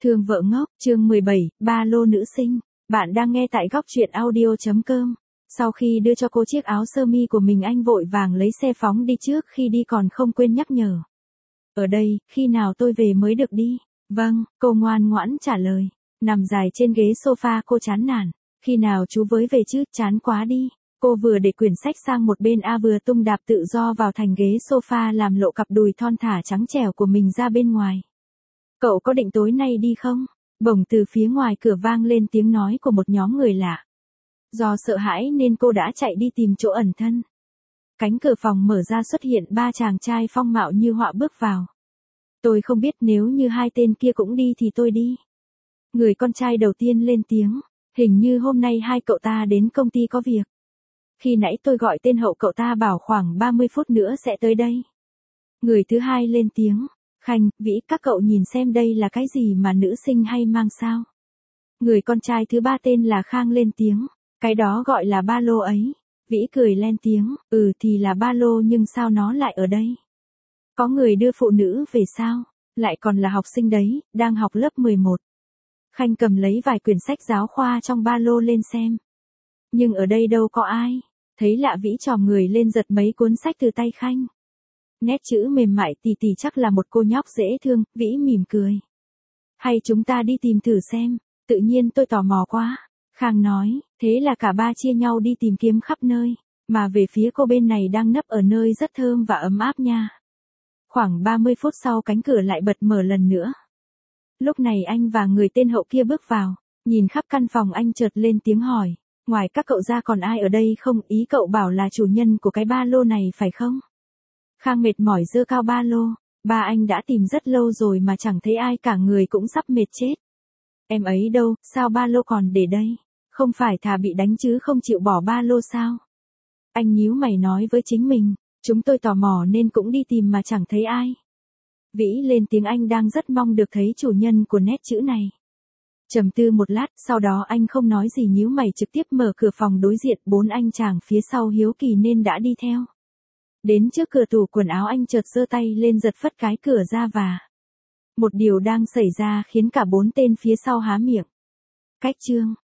Thương vợ ngốc, chương 17, ba lô nữ sinh. Bạn đang nghe tại góc truyện audio.com. Sau khi đưa cho cô chiếc áo sơ mi của mình, anh vội vàng lấy xe phóng đi, trước khi đi còn không quên nhắc nhở. Ở đây, khi nào tôi về mới được đi? Vâng, cô ngoan ngoãn trả lời. Nằm dài trên ghế sofa cô chán nản. Khi nào chú với về chứ, chán quá đi. Cô vừa để quyển sách sang một bên vừa tung đạp tự do vào thành ghế sofa, làm lộ cặp đùi thon thả trắng trẻo của mình ra bên ngoài. Cậu có định tối nay đi không? Bỗng từ phía ngoài cửa vang lên tiếng nói của một nhóm người lạ. Do sợ hãi nên cô đã chạy đi tìm chỗ ẩn thân. Cánh cửa phòng mở ra, xuất hiện ba chàng trai phong mạo như họa bước vào. Tôi không biết, nếu như hai tên kia cũng đi thì tôi đi. Người con trai đầu tiên lên tiếng. Hình như hôm nay hai cậu ta đến công ty có việc. Khi nãy tôi gọi tên hậu cậu ta bảo khoảng 30 phút nữa sẽ tới đây. Người thứ hai lên tiếng. Khanh, Vĩ, các cậu nhìn xem đây là cái gì mà nữ sinh hay mang sao? Người con trai thứ ba tên là Khang lên tiếng. Cái đó gọi là ba lô ấy. Vĩ cười lên tiếng. Thì là ba lô, nhưng sao nó lại ở đây? Có người đưa phụ nữ về sao? Lại còn là học sinh đấy, đang học lớp 11. Khanh cầm lấy vài quyển sách giáo khoa trong ba lô lên xem. Nhưng ở đây đâu có ai. Thấy lạ, Vĩ chòm người lên giật mấy cuốn sách từ tay Khanh. Nét chữ mềm mại tỉ tỉ, chắc là một cô nhóc dễ thương. Vĩ mỉm cười. Hay chúng ta đi tìm thử xem, tự nhiên tôi tò mò quá. Khang nói, thế là cả ba chia nhau đi tìm kiếm khắp nơi, mà về phía cô bên này đang nấp ở nơi rất thơm và ấm áp nha. Khoảng 30 phút sau, cánh cửa lại bật mở lần nữa. Lúc này anh và người tên hậu kia bước vào, nhìn khắp căn phòng, anh chợt lên tiếng hỏi, ngoài các cậu ra còn ai ở đây không? Ý cậu bảo là chủ nhân của cái ba lô này phải không? Khang mệt mỏi giơ cao ba lô. Ba anh đã tìm rất lâu rồi mà chẳng thấy ai cả, người cũng sắp mệt chết. Em ấy đâu, sao ba lô còn để đây? Không phải thà bị đánh chứ không chịu bỏ ba lô sao? Anh nhíu mày nói với chính mình, chúng tôi tò mò nên cũng đi tìm mà chẳng thấy ai. Vĩ lên tiếng, anh đang rất mong được thấy chủ nhân của nét chữ này. Trầm tư một lát, sau đó anh không nói gì, nhíu mày trực tiếp mở cửa phòng đối diện. Bốn anh chàng phía sau hiếu kỳ nên đã đi theo. Đến trước cửa tủ quần áo, anh chợt giơ tay lên giật phất cái cửa ra và một điều đang xảy ra khiến cả bốn tên phía sau há miệng. Cách chương